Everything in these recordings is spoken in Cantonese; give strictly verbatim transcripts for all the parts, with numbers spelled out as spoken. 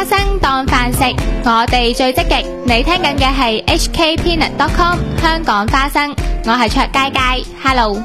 生當飯食，我哋最積極。你聽緊嘅係 H K Peanut dot com 香港花生，我係卓佳佳 ，Hello。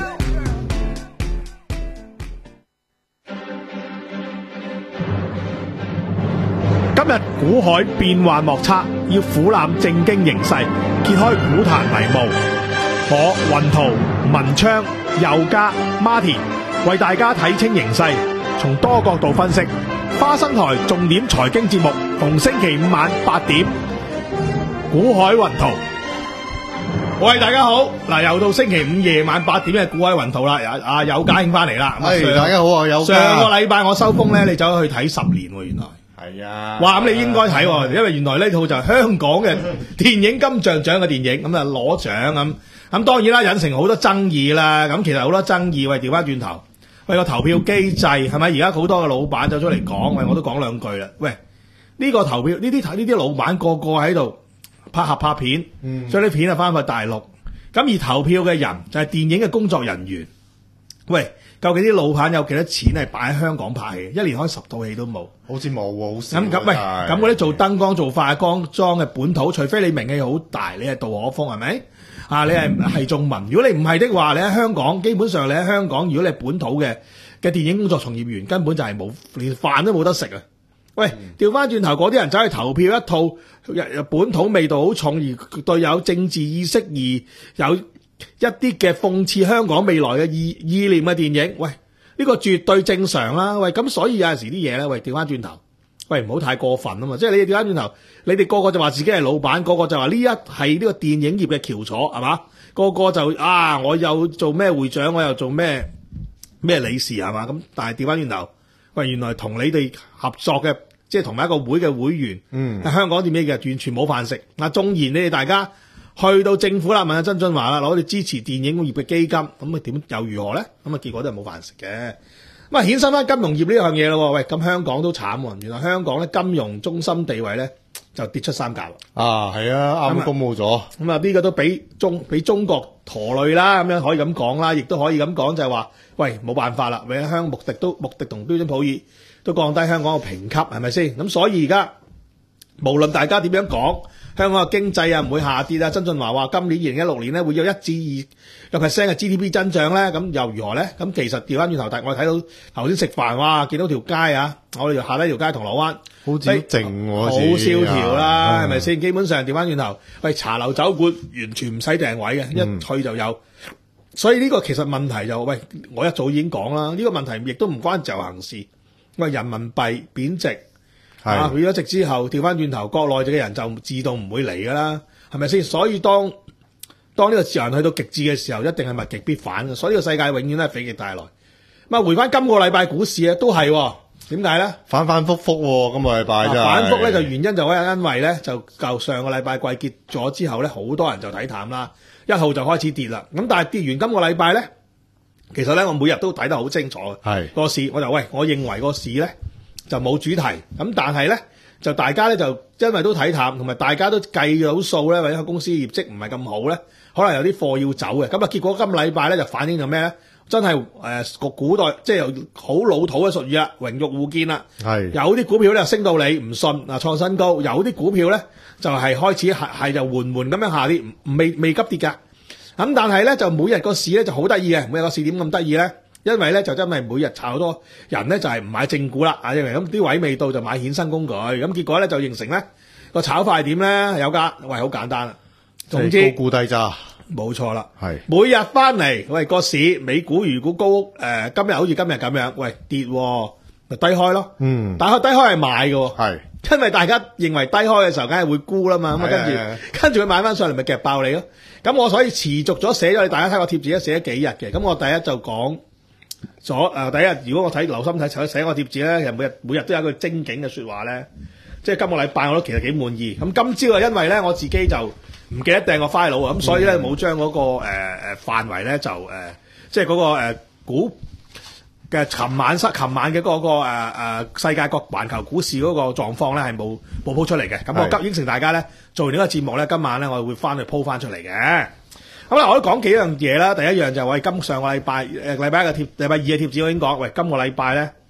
今日股海變幻莫測，要俯瞰政經形勢，揭開股壇迷霧。我雲圖、文昌、佑嘉、Martin 為大家睇清形勢，從多角度分析。花生台重點財經節目，逢星期五晚八點，股海雲圖。喂，大家好，嗱，又到星期五夜晚八點嘅股海雲圖啦。阿佑嘉兄翻嚟啦。 係，大家好啊，佑嘉。 上個禮拜我收風咧，你走去睇十年喎，原來。 係啊， 哇！咁你應該睇喎，因為原來呢套就係香港嘅電影金像獎嘅電影，咁啊攞獎咁。咁當然啦，引成好多爭議啦。咁其實好多爭議，喂，調翻轉頭，喂個投票機制係咪？而家好多嘅老闆走出嚟講，喂，我都講兩句啦。喂，呢個投票呢啲呢啲老闆個個喺度拍合拍片，將啲片啊翻去大陸。咁而投票嘅人就係電影嘅工作人員。喂，究竟啲老闆有幾多錢係擺喺香港拍戲？一年開十套戲都冇， 好似冇喎，好少。 咁咁喂，咁嗰啲做燈光、做化妝妝嘅本土，除非你名氣好大，你係杜可風係咪？啊，你係係仲文。如果你唔係的話，你喺香港，基本上你喺香港，如果你係本土嘅嘅電影工作從業員，根本就係冇連飯都冇得食啊！喂，調翻轉頭，嗰啲人走去投票一套本土味道好重，而對有政治意識而有一啲嘅諷刺香港未來嘅意意念嘅電影，喂，呢個絕對正常啦。喂，咁所以有陣時啲嘢咧，喂，調翻轉頭，喂，唔好太過分啊嘛。即係你調翻轉頭，你哋個個就話自己係老闆，個個就話呢一係呢個電影業嘅翹楚，係嘛？個個就啊，我又做咩會長，我又做咩咩理事，係嘛？咁但係調翻轉頭，喂，原來同你哋合作嘅，即係同埋一個會嘅會員，嗯，香港電影嘅完全冇飯食。嗱，縱然你哋大家去到政府啦，問下曾俊華啦，攞嚟支持電影業嘅基金，咁啊點又如何咧？咁啊結果都係冇飯食嘅。咁啊衍生翻金融業呢樣嘢咯。喂，咁香港都慘喎，原來香港咧金融中心地位咧就跌出三甲啦。啊，係啊，啱啱公佈咗。咁啊呢個都俾中俾中國拖累啦，咁樣可以咁講啦，亦都可以咁講就係話，喂，冇辦法啦，為香穆迪都穆迪同標準普爾都降低香港嘅評級，係咪先？咁所以而家無論大家點樣講，香港嘅經濟啊唔會下跌啊。曾俊華話今年二零一六年咧會有一至二個 percent 嘅 G D P 增長咧，咁又如何咧？咁其實調翻轉頭，但我哋睇到頭先食飯，哇，見到條街啊，我哋下低條街銅鑼灣好似靜喎，好蕭條啦，係咪先？基本上調翻轉頭，喂，茶樓酒館完全唔使訂位嘅，嗯、一去就有。所以呢個其實問題就喂，我一早已經講啦，呢、這個問題亦都唔關自由行事，喂，人民幣貶值。啊！貶咗值之後，調翻轉頭，國內嘅人就自動唔會嚟噶啦，係咪先？所以當當呢個自由行去到極致嘅時候，一定係物極必反嘅。所以呢個世界永遠都係否極泰來。咁啊，回翻今個禮拜股市啊，都係點解咧？反反覆覆喎，今個禮拜真係反覆咧，就原因就係因為咧，就舊上個禮拜季結咗之後咧，好多人就睇淡啦，一號就開始跌啦。咁但係跌完今個禮拜咧，其實咧我每日都睇得好清楚嘅。係個市，我就喂，我認為個市咧就冇主題，咁但係咧就大家咧就因為都睇淡，同埋大家都計到數咧，或者公司業績唔係咁好咧，可能有啲貨要走嘅。咁啊，結果今個禮拜咧就反映咗咩咧？真係誒個古代即係好老土嘅術語啦，榮辱互見啦。係有啲股票咧升到你唔信啊，創新高；有啲股票咧就係開始係係就緩緩咁樣下跌，唔未未急跌㗎。咁但係咧就每日個市咧就好得意嘅，每日個市點咁得意咧？因為咧就真係每日炒好多人咧就係唔買正股啦，啊認為咁啲位未到就買衍生工具，咁結果咧就形成咧個炒法係點咧？有價喂，好簡單啦，總之高估低揸，冇錯啦，係每日翻嚟喂個市美股如果高誒、呃、今日好似今日咁樣，喂跌咪低開咯，嗯，但係低開係買嘅，係因為大家認為低開嘅時候梗係會沽啦嘛，咁啊跟住跟住佢買翻上嚟咪夾爆你咯，咁我所以持續咗寫咗你大家睇我貼紙咧寫咗幾日嘅，咁我第一就講。咗誒、呃，第一日如果我睇留心睇寫寫個貼紙咧，其實每日每日都有一句精警嘅說話咧，即係今個禮拜我都其實幾滿意。咁今朝啊，因為咧我自己就唔記得訂個 file 啊，咁所以咧冇將嗰個誒誒範圍咧就誒、呃、即係嗰、那個誒、呃、股嘅琴晚失琴晚嘅嗰、那個誒誒、呃、世界各環球股市嗰個狀況咧係冇冇鋪出嚟嘅。咁我急應承大家咧做完呢個節目咧，今晚咧我會翻去鋪翻出嚟嘅。咁啦，我都講幾樣嘢啦。第一樣就係、是、喂，今上個禮拜誒禮拜一嘅貼，禮拜二嘅貼紙我已經講，喂，今個禮拜咧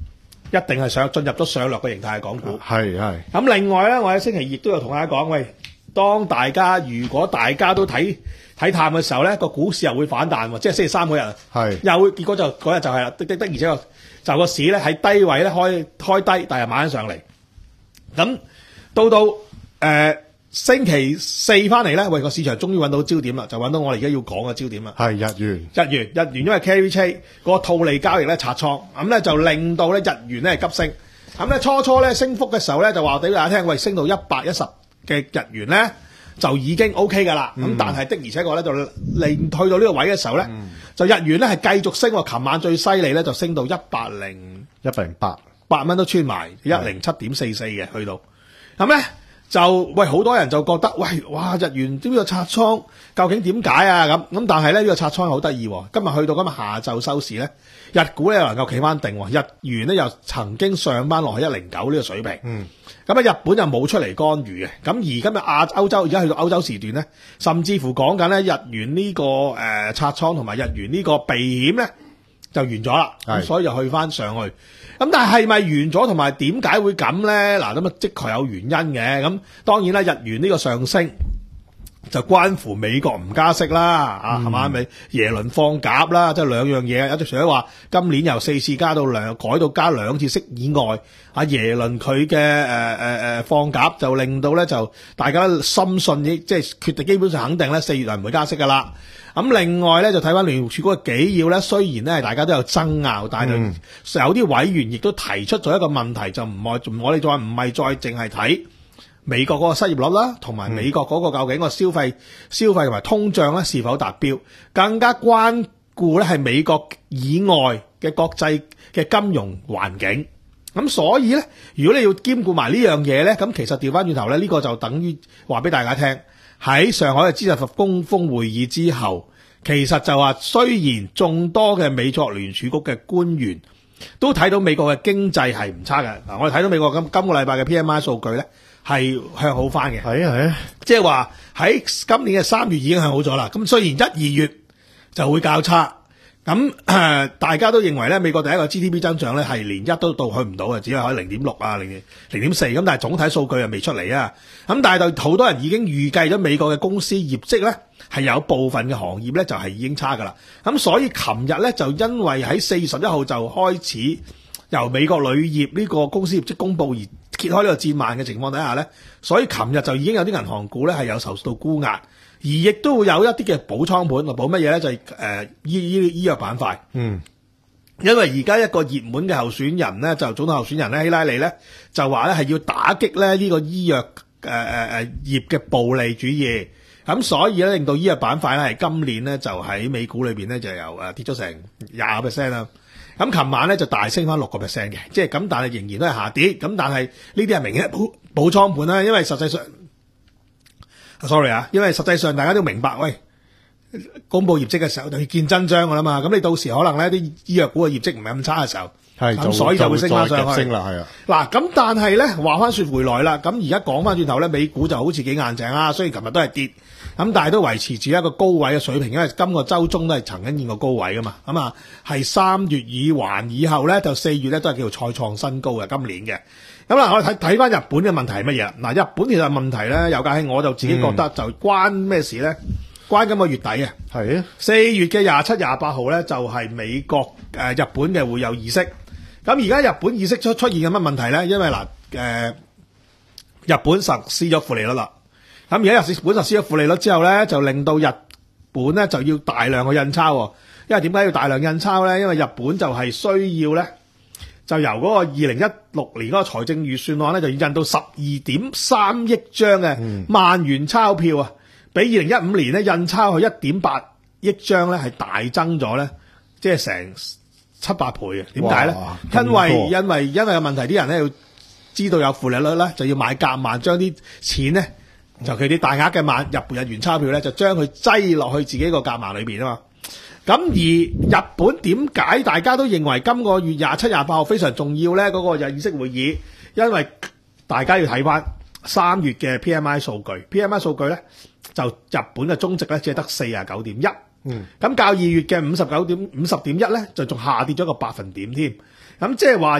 一定係上進入咗上落嘅形態嘅港股。 係係咁另外咧，我喺星期二亦都有同大家講，喂，當大家如果大家都睇睇淡嘅時候咧，個股市又會反彈喎，即係星期三嗰日， 係又會結果就嗰日就係啦，的的的，而且就個市咧喺低位咧開開低，但係買上嚟。咁到到誒、呃、星期四翻嚟咧，喂，個市場終於揾到焦點啦，就揾到我哋而家要講嘅焦點啦。 係日元， 日元日元因為 carry trade 個套利交易咧拆倉，咁咧就令到咧日元咧急升。咁咧初初咧升幅嘅時候咧就話俾大家聽，喂，升到一百一十嘅日元咧就已經 OK 㗎啦。咁、嗯、但係的而且確咧就令去到呢個位嘅時候咧、嗯，就日元咧係繼續升喎。琴晚最犀利咧就升到一百零一百零八八蚊都穿埋一零七點四四嘅去到。咁咧就喂好多人就覺得喂哇日元呢個拆倉究竟點解啊咁咁？但係咧呢、呢個拆倉好得意喎。今日去到今日下晝收市咧，日股咧又能夠企翻定，日元咧又曾經上翻落去一零九呢個水平。嗯，咁啊日本就冇出嚟干預嘅。咁而今日亞歐洲而家去到歐洲時段咧，甚至乎講緊咧日元呢、呢個誒、呃、拆倉同埋日元呢個避險咧就完咗啦。咁所以就去翻上去。咁但係係咪完咗同埋點解會咁咧？嗱，咁啊即確有原因嘅。咁當然啦，日元呢個上升就關乎美國唔加息啦，啊係嘛？咪耶倫放鴿啦，即係兩樣嘢。有啲除咗話今年由四次加到兩改到加兩次息以外，啊耶倫佢嘅誒誒誒放鴿就令到咧就大家深信即係決定基本上肯定咧四月係唔會加息噶啦。咁另外咧就睇翻聯儲局嘅紀要咧，雖然咧大家都有爭拗，但係就有啲委員亦都提出咗一個問題，就唔係我哋再唔係再淨係睇美國嗰個失業率啦，同埋美國嗰個究竟個消費、嗯、消費同埋通脹咧是否達標，更加關顧咧係美國以外嘅國際嘅金融環境。咁所以咧，如果你要兼顧埋呢樣嘢咧，咁其實調翻轉頭咧，呢、呢個就等於話俾大家聽。喺上海嘅 G 二十峰峰會議之後，其實就話雖然眾多嘅美國聯儲局嘅官員都睇到美國嘅經濟係唔差嘅。嗱，我哋睇到美國今今個禮拜嘅 P M I 數據咧係向好翻嘅。 係啊係啊， 即係話喺今年嘅三月已經向好咗啦。咁雖然一二月就會較差。咁、呃、大家都認為咧，美國第一個 G D P 增長咧係連一都到去唔到嘅，只係可以零點六啊，零零點四。咁但係總體數據又未出嚟啊。咁但係就好多人已經預計咗美國嘅公司業績咧係有部分嘅行業咧就係已經差噶啦。咁所以琴日咧就因為喺四月十一號就開始由美國鋁業呢個公司業績公佈而揭開呢個戰幔嘅情況底下咧，所以琴日就已經有啲銀行股咧係有受到沽壓。而亦都會有一啲嘅補倉盤，補乜嘢咧？就係、是、誒、呃、醫醫醫藥板塊。嗯，因為而家一個熱門嘅候選人咧，就總統候選人咧，希拉里咧，就話咧係要打擊咧呢個醫藥誒誒誒業嘅暴利主義。咁所以咧令到醫藥板塊咧係今年咧就喺美股裏邊咧就由誒跌咗成廿個 percent 啦。咁琴晚咧就大升翻六個 percent 嘅，即係咁，但係仍然都係下跌。咁但係呢啲係明顯補補倉盤啦，因為實際上。sorry 啊，因為實際上大家都明白，喂，公布業績嘅時候就要見真章噶啦嘛。咁你到時可能咧啲醫藥股嘅業績唔係咁差嘅時候，係咁所以就會升翻上去。升啦，係啊。嗱，咁但係咧話翻說回來啦，咁而家講翻轉頭咧，美股就好似幾硬淨啦。雖然琴日都係跌，咁但係都維持住一個高位嘅水平，因為今個週中都係曾經見過高位噶嘛。咁啊，係三月以環以後咧，就四月咧都係叫做再創新高嘅今年嘅。咁啦，我哋睇睇翻日本嘅問題係乜嘢？嗱，日本其實問題咧，有家兄我就自己覺得就關咩事咧？關今個月底啊，係啊，四月嘅廿七、廿八號咧，就係美國誒、呃、日本嘅會有議息。咁而家日本議息出出現緊乜問題咧？因為嗱誒、呃，日本實施咗負利率啦。咁而家日本實施咗負利率之後咧，就令到日本咧就要大量嘅印鈔。因為點解要大量印鈔咧？因為日本就係需要咧。就由嗰個二零一六年嗰個財政預算案咧，就要印到十二點三億張嘅萬元鈔票啊，比二零一五年咧印鈔去一點八億張咧係大增咗咧，即係成七八倍啊！點解咧？因為因為因為有問題，啲人咧要知道有負利率咧，就要買夾萬，將啲錢咧，就佢啲大額嘅萬日日元鈔票咧，就將佢擠落去自己個夾萬裏邊啊嘛。咁而日本點解大家都認為今個月廿七、廿八號非常重要咧？嗰、那個日議息會議，因為大家要睇翻三月嘅 P M I 數據 ，P M I 數據咧就日本嘅終值咧只係得四十九點一，嗯，咁較二月嘅五十九點五十點一咧就仲下跌咗個百分點添。咁即係話日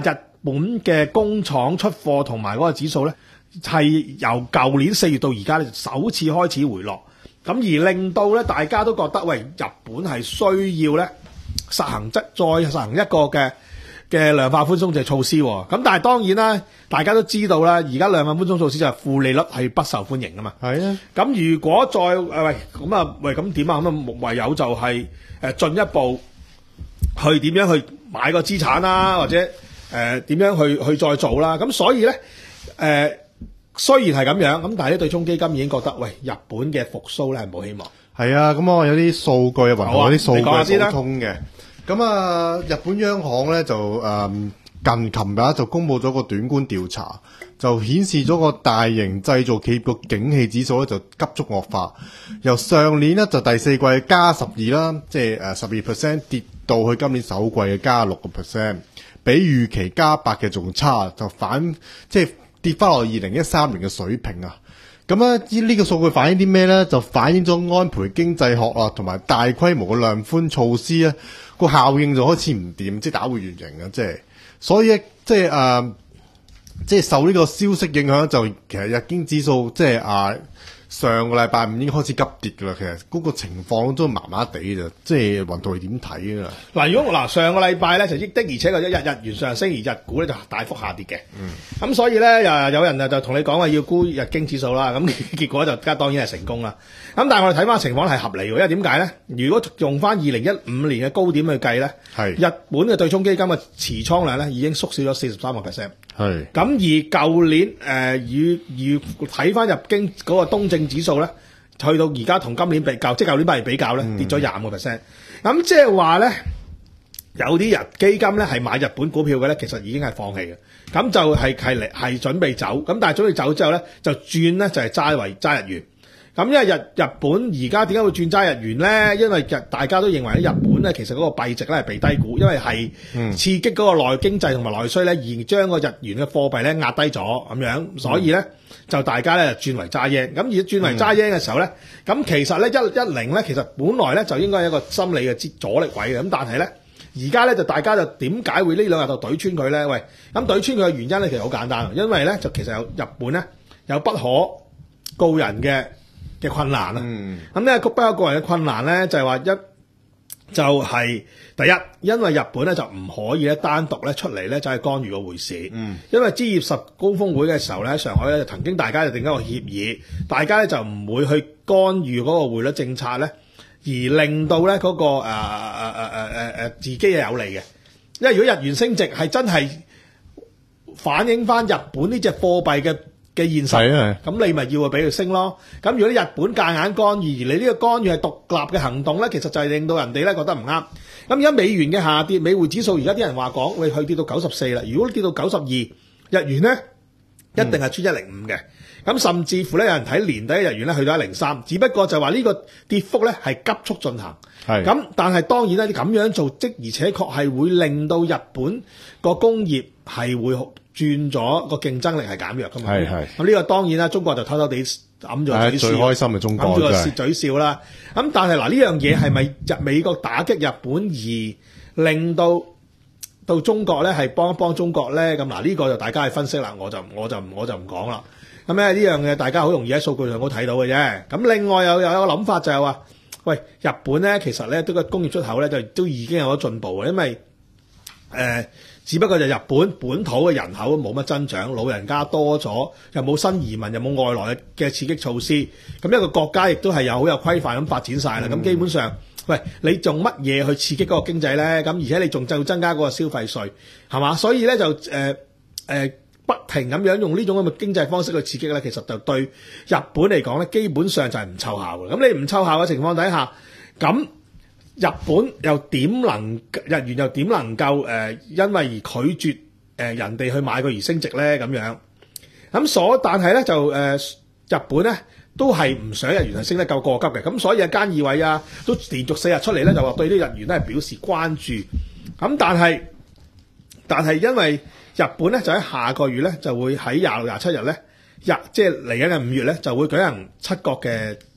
本嘅工廠出貨同埋嗰個指數咧，係由舊年四月到而家咧首次開始回落，咁而令到咧大家都覺得喂，日本係需要咧實行即再實行一個嘅嘅量化寬鬆嘅措施喎。咁但係當然啦，大家都知道啦，而家量化寬鬆措施就係負利率係不受歡迎噶嘛。 係啊， 咁如果再誒喂咁啊喂咁點啊咁啊唯有就係誒進一步去點樣去買個資產啦，或者誒點樣去去再做啦。咁所以咧誒。呃雖然係咁樣，咁但係啲對沖基金已經覺得，喂，日本嘅復甦咧係冇希望。 係啊，咁我有啲數據啊，雲好啊有啲數據你講下先啦補充嘅。咁啊，日本央行咧就誒、嗯、近琴日就公布咗個短觀調查，就顯示咗個大型製造企業個景氣指數咧就急速惡化，由上年咧就第四季加十二啦，即係誒十二 percent 跌到去今年首季嘅加六個 percent， 比預期加八嘅仲差，就反即係。跌翻落二零一三年嘅水平啊！咁咧呢個數據反映啲咩咧？就反映咗安倍經濟學啊，同埋大規模嘅量寬措施咧，個效應就開始唔掂，即係打回原形啊！即係所以即係誒，即係受呢個消息影響，就其實日經指數即係啊。上個禮拜五已經開始急跌㗎啦，其實嗰個情況都麻麻地啫，即係雲圖係點睇啊？ 嗱，如果嗱上個禮拜咧就的而且確一日日元上升，而日股咧就大幅下跌嘅。嗯，咁所以咧又有人就同你講話要沽日經指數啦，咁結果就而家當然係成功啦。咁但係我哋睇翻情況係合理嘅，因為點解咧？如果用翻二零一五年嘅高點去計咧，係日本嘅對沖基金嘅持倉量咧已經縮小咗四十三個 percent。係咁而舊年誒與與睇翻日經嗰個東證指數咧，去到而家同今年比較，即係舊年嚟比較咧，跌咗廿五個 percent。咁即係話咧，有啲日基金咧係買日本股票嘅咧，其實已經係放棄嘅。咁就係係嚟係準備走，咁但係準備走之後咧，就轉咧就係揸為揸日元。咁因為日日本而家點解會轉揸日元咧？因為日大家都認為喺日本咧，其實嗰個幣值咧係被低估，因為係刺激嗰個內經濟同埋內需咧，而將個日元嘅貨幣咧壓低咗咁樣，所以咧就大家咧轉為揸 yen。咁而轉為揸 yen嘅時候咧，咁其實咧一一零咧，其實本來咧就應該係一個心理嘅阻力位嘅，咁但係咧而家咧就大家就點解會呢兩日就懟穿佢咧？喂，咁懟穿佢嘅原因咧其實好簡單，因為咧就其實有日本咧有不可告人嘅嘅困難啦，咁呢個不可告人嘅困難咧就係話一就係、是、第一，因為日本咧就唔可以咧單獨咧出嚟咧就係干預個匯市，嗯、因為 G 二十高峰會嘅時候咧喺上海咧曾經大家就定一個協議，大家咧就唔會去干預嗰個匯率政策咧，而令到咧嗰、那個誒誒誒誒誒誒自己係有利嘅，因為如果日元升值係真係反映翻日本呢隻貨幣嘅嘅現實，咁你咪要佢俾佢升咯。咁如果啲日本夾硬干預，而你呢個干預係獨立嘅行動咧，其實就係令到人哋咧覺得唔啱。咁而家美元嘅下跌，美匯指數而家啲人話講，喂，去跌到九十四啦。如果跌到九十二，日元咧一定係穿一零五嘅。咁、嗯、甚至乎咧，有人睇年底嘅日元咧去到一零三，只不過就話呢個跌幅咧係急速進行。係咁，但係當然咧，你咁樣做，即而且確係會令到日本個工業係會轉咗個競爭力係減弱噶嘛。係係。咁呢個當然啦，中國就偷偷地揞咗嘴笑。最開心嘅中國，揞住個舌嘴笑啦。咁但係嗱，呢樣嘢係咪日美國打擊日本而令到到中國咧係幫一幫中國咧？咁嗱，呢個就大家去分析啦。我就我就我就唔講啦。咁咧呢樣嘢大家好容易喺數據上都睇到嘅啫。咁另外又有一個諗法就係話，喂，日本咧其實咧都個工業出口咧就都已經有咗進步嘅，因為誒、呃、只不過就日本本土嘅人口冇乜增長，老人家多咗，又冇新移民，又冇外來嘅刺激措施，咁一個國家亦都係有好有規範咁發展晒啦。咁、嗯、基本上，喂，你用乜嘢去刺激嗰個經濟咧？咁而且你仲就增加嗰個消費稅，係嘛？所以咧就誒誒。呃呃不停咁樣用呢種咁嘅經濟方式去刺激咧，其實就對日本嚟講咧，基本上就係唔奏效嘅。咁你唔奏效嘅情況底下，咁日本又點能日元又點能夠誒、呃，因為而拒絕誒、呃、人哋去買佢而升值咧？咁樣咁所，但係咧就誒、呃、日本咧都係唔想日元係升得夠過急嘅。咁所以啊，菅義偉啊都連續四日出嚟咧，就話對呢日元咧係表示關注。咁但係但係因為日本咧就喺下個月咧就會喺廿六、廿七日咧，日即係嚟緊嘅五月咧就會舉行七國嘅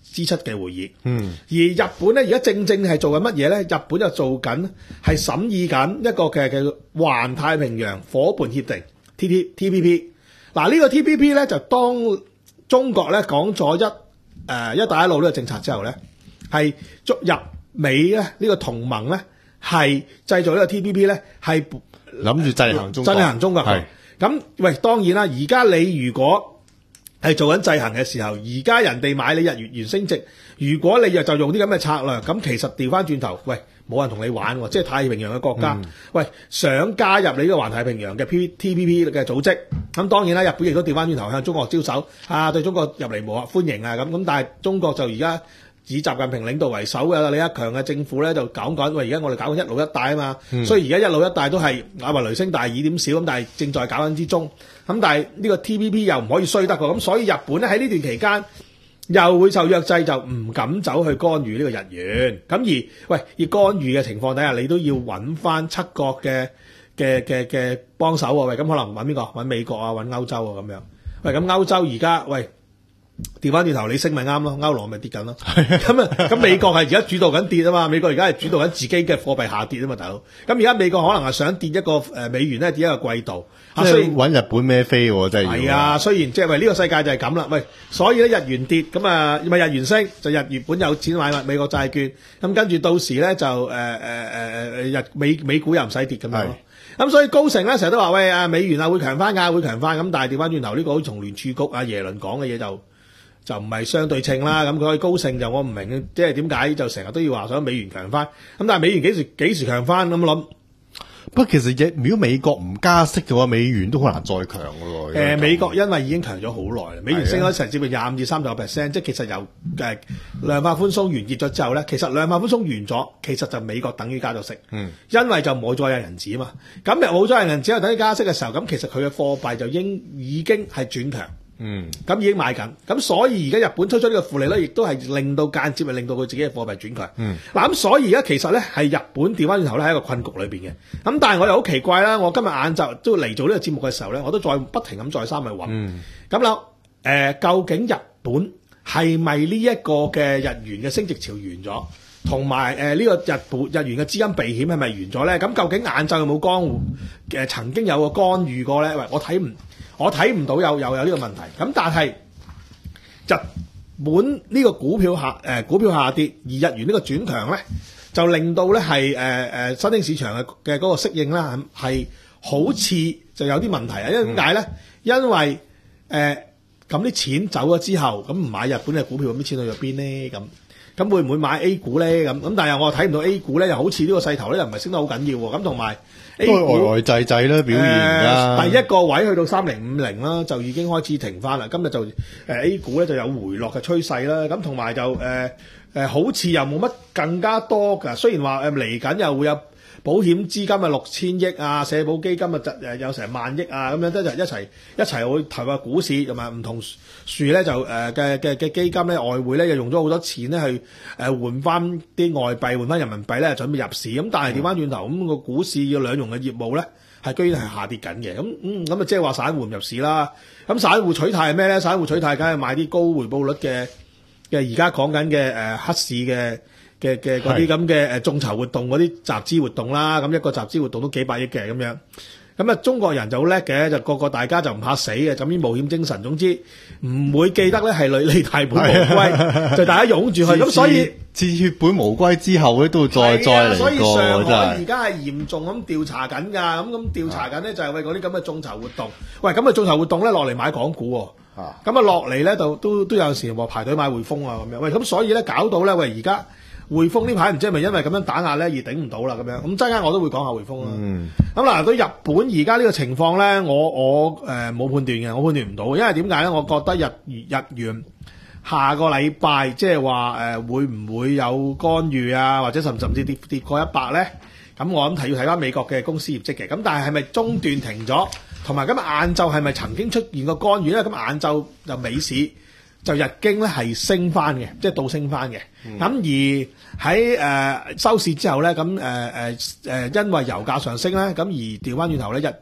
支出嘅會議。 嗯， 而日本咧而家正正係做緊乜嘢咧？日本就做緊係審議緊一個嘅嘅環太平洋伙伴協定 T T T P P。嗱呢個 T P P 咧就當中國咧講咗一誒、呃、一帶一路呢個政策之後咧，係捉入美咧呢個同盟咧係製造呢個 T P P 咧係諗住制衡中國， 制衡中國。 係咁喂，當然啦，而家你如果係做緊制衡嘅時候，而家人哋買你日元元升值，如果你又就用啲咁嘅策略，咁其實調翻轉頭，喂，冇人同你玩喎，即係太平洋嘅國家， 嗯、 喂，想加入你呢個環太平洋嘅 T P P 嘅組織，咁當然啦，日本亦都調翻轉頭向中國招手，啊，對中國入嚟冇歡迎啊，咁咁，但係中國就而家以習近平領導為首嘅李克強嘅政府咧，就講緊喂，而家我哋搞緊一路一帶啊嘛， 嗯、 所以而家一路一帶都係亞為雷聲大雨點少咁，但係正在搞緊之中。咁但係呢個 T P P 又唔可以衰得喎，咁所以日本咧喺呢段期間又會受約制，就唔敢走去干預呢個日元。咁而喂，要干預嘅情況底下，你都要揾翻七國嘅嘅嘅嘅幫手喎。喂，咁可能揾邊個？揾美國啊，揾歐洲啊咁樣。喂，咁歐洲而家喂。調翻轉頭，你升咪啱咯，歐羅咪跌緊咯。咁啊，咁美國係而家主導緊跌啊嘛，美國而家係主導緊自己嘅貨幣下跌啊嘛，大佬。咁而家美國可能係想跌一個誒美元咧，跌一個季度。 即係揾日本孭飛喎，真係。 係啊，雖然即係喂呢個世界就係咁啦，喂，所以咧日元跌，咁啊咪日元升，就日日本有錢買美國債券，咁跟住到時咧就誒誒誒誒日美美股又唔使跌咁樣咯。咁所以高盛咧成日都話喂啊美元啊會強翻㗎，會強翻。咁但係調翻轉頭呢個好似從聯儲局啊耶倫講嘅嘢就。就唔係相對稱啦，咁佢高盛就我唔明，即係點解就成日都要話想美元強翻，咁但係美元幾時幾時強翻咁諗？ 不過其實如果美國唔加息嘅話，美元都好難再強嘅喎。 誒、呃，美國因為已經強咗好耐啦，美元升咗成接近廿五至三十個 percent， 即係其實由誒、呃、量化寬鬆完結咗之後咧，其實量化寬鬆完咗，其實就美國等於加咗息，嗯，因為就冇再有銀紙啊嘛，咁又冇再有銀紙又等於加息嘅時候，咁其實佢嘅貨幣就應已經係轉強。嗯，咁已經買緊，咁所以而家日本推出呢個負利率，亦都係令到間接係令到佢自己嘅貨幣轉強。嗯，嗱咁所以而家其實咧係日本調翻轉頭咧喺一個困局裏邊嘅。咁但係我又好奇怪啦，我今日晏晝都嚟做呢個節目嘅時候咧，我都再不停咁再三去揾。嗯，咁啦，誒，究竟日本係咪呢一個嘅日元嘅升值潮完咗，同埋誒呢個日本日元嘅資金避險係咪完咗咧？咁究竟晏晝有冇干預？誒，曾經有個干預過咧？喂，我睇唔。我睇唔到有又有呢個問題，咁但係日本呢個股票下誒、呃、股票下跌，而日元呢個轉強咧，就令到咧係誒誒新興市場嘅嘅嗰個適應啦，係好似就有啲問題啊！因為點解咧？因為誒咁啲錢走咗之後，咁唔買日本嘅股票，咁啲錢去咗邊咧？咁咁會唔會買 A 股咧？咁咁但係我睇唔到 A 股咧，又好似呢個勢頭咧，又唔係升得好緊要喎。咁同埋。都係呆呆滯滯啦，表現啦、 呃。第一個位去到三零五零啦，就已經開始停翻啦。今日就誒 A 股咧就有回落嘅趨勢啦。咁同埋就誒誒、呃、好似又冇乜更加多㗎。雖然話誒嚟緊又會有保險資金啊六千億啊，社保基金啊誒有成萬億啊，咁樣都就一齊一齊會投入股市同埋唔同樹咧就誒嘅嘅嘅基金咧外匯咧又用咗好多錢咧去誒換翻啲外幣換翻人民幣咧準備入市。咁但係調翻轉頭咁個股市要兩融嘅業務咧係居然係下跌緊嘅。咁嗯咁啊即係話散戶唔入市啦。咁散戶取態係咩咧？散戶取態梗係買啲高回報率嘅嘅而家講緊嘅誒黑市嘅。嘅嘅嗰啲咁嘅誒眾籌活動嗰啲集資活動啦，咁一個集資活動都幾百億嘅咁樣，咁啊中國人就好叻嘅，就個個大家就唔怕死嘅，就啲冒險精神，總之唔會記得咧係履歷大本無歸，就大家擁住去，咁所以至血本無歸之後咧都會再再嚟過。 所以上海而家係嚴重咁調查緊㗎，咁咁調查緊咧就係為嗰啲咁嘅眾籌活動，喂咁啊眾籌活動咧落嚟買港股喎，咁啊落嚟咧就都都有時話排隊買匯豐啊咁樣，喂咁所以咧搞到咧喂而家。匯豐呢排唔知係咪因為咁樣打壓咧而頂唔到啦咁樣，咁陣間我都會講下匯豐啦。咁嗱、嗯，對日本而家呢個情況咧，我我誒冇、呃、判斷嘅，我判斷唔到，因為點解咧？我覺得日日元下個禮拜即係話誒會唔會有干預啊，或者甚甚至跌跌過一百咧？咁我諗睇要睇翻美國嘅公司業績嘅。咁但係係咪中斷停咗？同埋今日晏晝係咪曾經出現過干預咧？咁晏晝就美市。就日經咧係升翻嘅，即係倒升翻嘅。咁、嗯、而喺誒、呃、收市之後咧，咁誒誒誒，因為油價上升咧，咁而調翻轉頭咧，日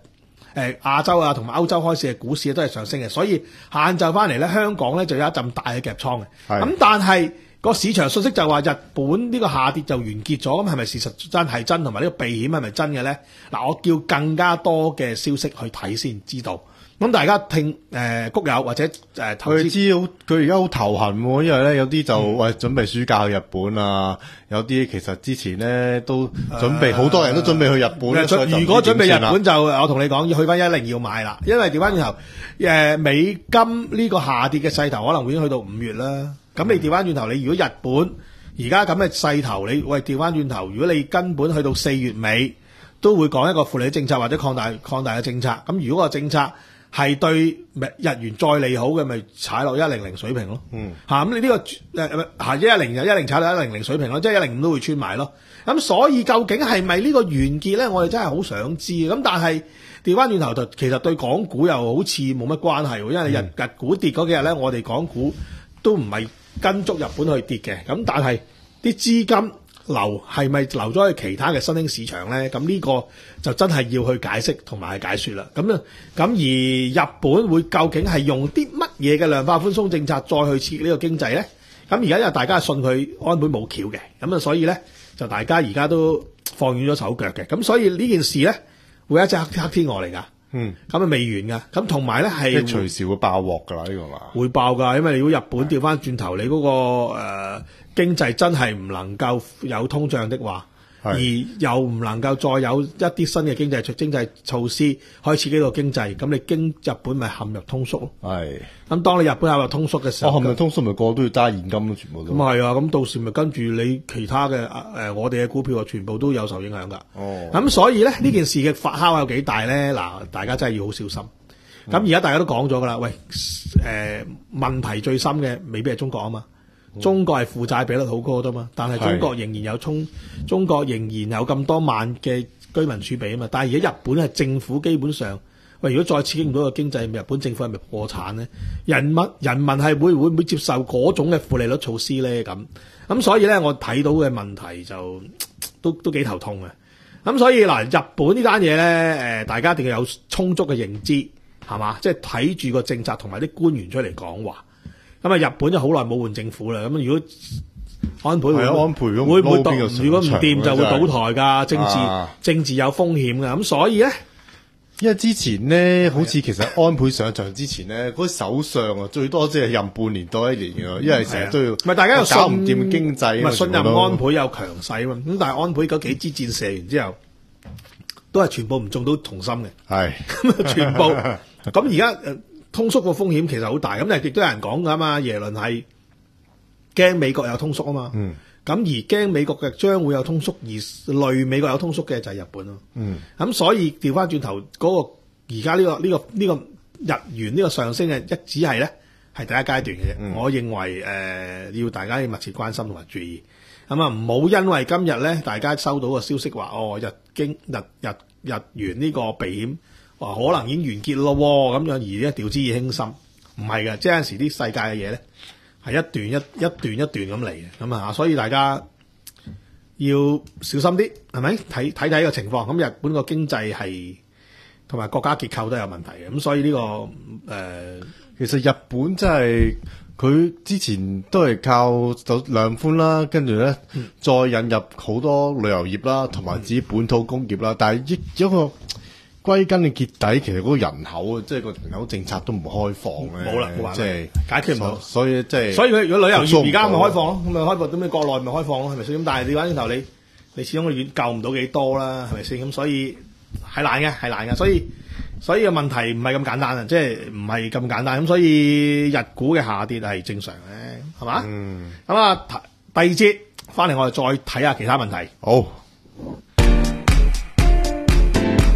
誒亞洲啊同埋歐洲開市嘅股市都係上升嘅，所以下晝翻嚟咧，香港咧就有一陣大嘅夾倉嘅。 係咁但係個市場信息就話日本呢個下跌就完結咗，咁係咪事實真係真，同埋呢個避險係咪真嘅咧？嗱，我叫更加多嘅消息去睇先知道。咁大家聽誒、呃、谷友或者誒、呃、投資， 佢知好，佢而家好頭痕喎，因為咧有啲就、 嗯、 喂準備暑假去日本啊，有啲其實之前咧都準備，好、呃、多人都準備去日本。 呃、如果準備日本就我同你講，要去翻一零要買啦，因為調翻轉頭誒美金呢個下跌嘅勢頭可能會已經去到五月啦。咁你調翻轉頭，你如果日本而家咁嘅勢頭，你喂調翻轉頭，如果你根本去到四月尾都會講一個負利政策或者擴大擴大嘅政策，咁如果個政策係對日元再利好嘅，咪踩落一零零水平咯。嗯，嚇咁你呢個誒嚇一一零就一零踩到一零零水平咯，即係一零五都會穿埋咯。咁所以究竟係咪呢個完結咧？我哋真係好想知。咁但係調翻轉頭就其實對港股又好似冇乜關係喎，因為日、嗯、日股跌嗰幾日咧，我哋港股都唔係跟足日本去跌嘅。咁但係啲資金流係咪流咗去其他嘅新興市場咧？咁呢個就真係要去解釋同埋解説啦。咁啊，咁而日本會究竟係用啲乜嘢嘅量化寬鬆政策再去刺激呢個經濟咧？咁而家因為大家係信佢安倍冇橋嘅，咁啊所以咧就大家而家都放軟咗手腳嘅。咁所以呢件事咧會一隻黑黑天鵝嚟㗎。嗯，咁啊未完㗎。咁同埋咧係即係隨時會爆鑊㗎啦，呢個嘛會爆㗎，因為如果日本調翻轉頭，你嗰、那個誒、呃、經濟真係唔能夠有通脹的話，而又唔能夠再有一啲新嘅經濟經濟措施開始呢個經濟，咁你經日本咪陷入通縮咯。係，咁當你日本陷入通縮嘅時候， 哦，陷入通縮咪個個都要揸現金咯，全部都。咁係啊，咁到時咪跟住你其他嘅誒、呃、我哋嘅股票啊，全部都有受影響㗎。哦，咁所以咧呢、嗯、件事嘅發酵有幾大咧？嗱，大家真係要好小心。咁而家大家都講咗㗎啦，喂，誒、呃、問題最深嘅未必係中國啊嘛。中國係負債比率好高啫嘛，但係中國仍然有衝，中國仍然有咁多萬嘅居民儲備啊嘛。但係而家日本係政府基本上，喂，如果再刺激唔到個經濟，日本政府係咪破產咧？人民人民係會會唔會接受嗰種嘅負利率措施咧？咁咁所以咧，我睇到嘅問題就都都幾頭痛嘅。咁所以嗱，日本呢單嘢咧，誒，大家一定要有充足嘅認知，係嘛？即係睇住個政策同埋啲官員出嚟講話。咁啊，日本就好耐冇換政府啦。咁如果安倍會安倍會唔會倒？如果唔掂就會倒台㗎。政治、 啊、 政治有風險㗎。咁所以咧， 因為之前咧，好似其實安倍上場之前咧，嗰啲首相啊，最多即係任半年多一年嘅，因為成日都要。 咪大家又信搞唔掂經濟， 咪信任安倍有強勢啊嘛。咁但係安倍嗰幾支箭射完之後，都係全部唔中到同心嘅。係咁全部。咁而家誒。通縮個風險其實好大，咁誒亦都有人講㗎嘛，耶倫係驚美國有通縮啊嘛，咁、嗯、而驚美國嘅將會有通縮，而累美國有通縮嘅就係日本咯。咁、嗯、所以調翻轉頭嗰個而家呢個呢、呢個呢、呢個日元呢個上升嘅一只係咧係第一階段嘅啫、嗯。我認為誒、呃、要大家要密切關心同埋注意，咁啊唔好因為今日咧大家收到個消息話哦日經日日日元呢個避險。話可能已經完結咯，咁樣而咧掉之以輕心，唔係嘅，即係有陣時啲世界嘅嘢咧係一段一一段一段咁嚟嘅，咁啊，所以大家要小心啲，係咪？睇睇睇個情況，咁日本個經濟係同埋國家結構都有問題嘅，咁所以呢、這個誒、呃， 其實日本真係佢之前都係靠就量寬啦，跟住咧、嗯、再引入好多旅遊業啦，同埋自己本土工業啦，但係一一個。歸根嘅結底，其實嗰個人口啊，即係個人口政策都唔開放咧， 冇啦，冇辦法，即係解決唔到。 所以即係， 所以佢如果旅遊業而家咪開放咯，咁咪開放，咁你國內咪開放咯，係咪先？咁但係你翻轉頭，你你始終個遠救唔到幾多啦，係咪先？咁所以係難嘅，係難嘅。所以所以個問題唔係咁簡單啊，即係唔係咁簡單。咁所以日股嘅下跌係正常嘅，係嘛？嗯。咁啊，第二節翻嚟我哋再睇下其他問題。 好。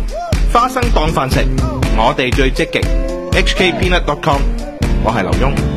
花生當飯食，我哋最積極。H K Peanut dot com， 我係劉墉。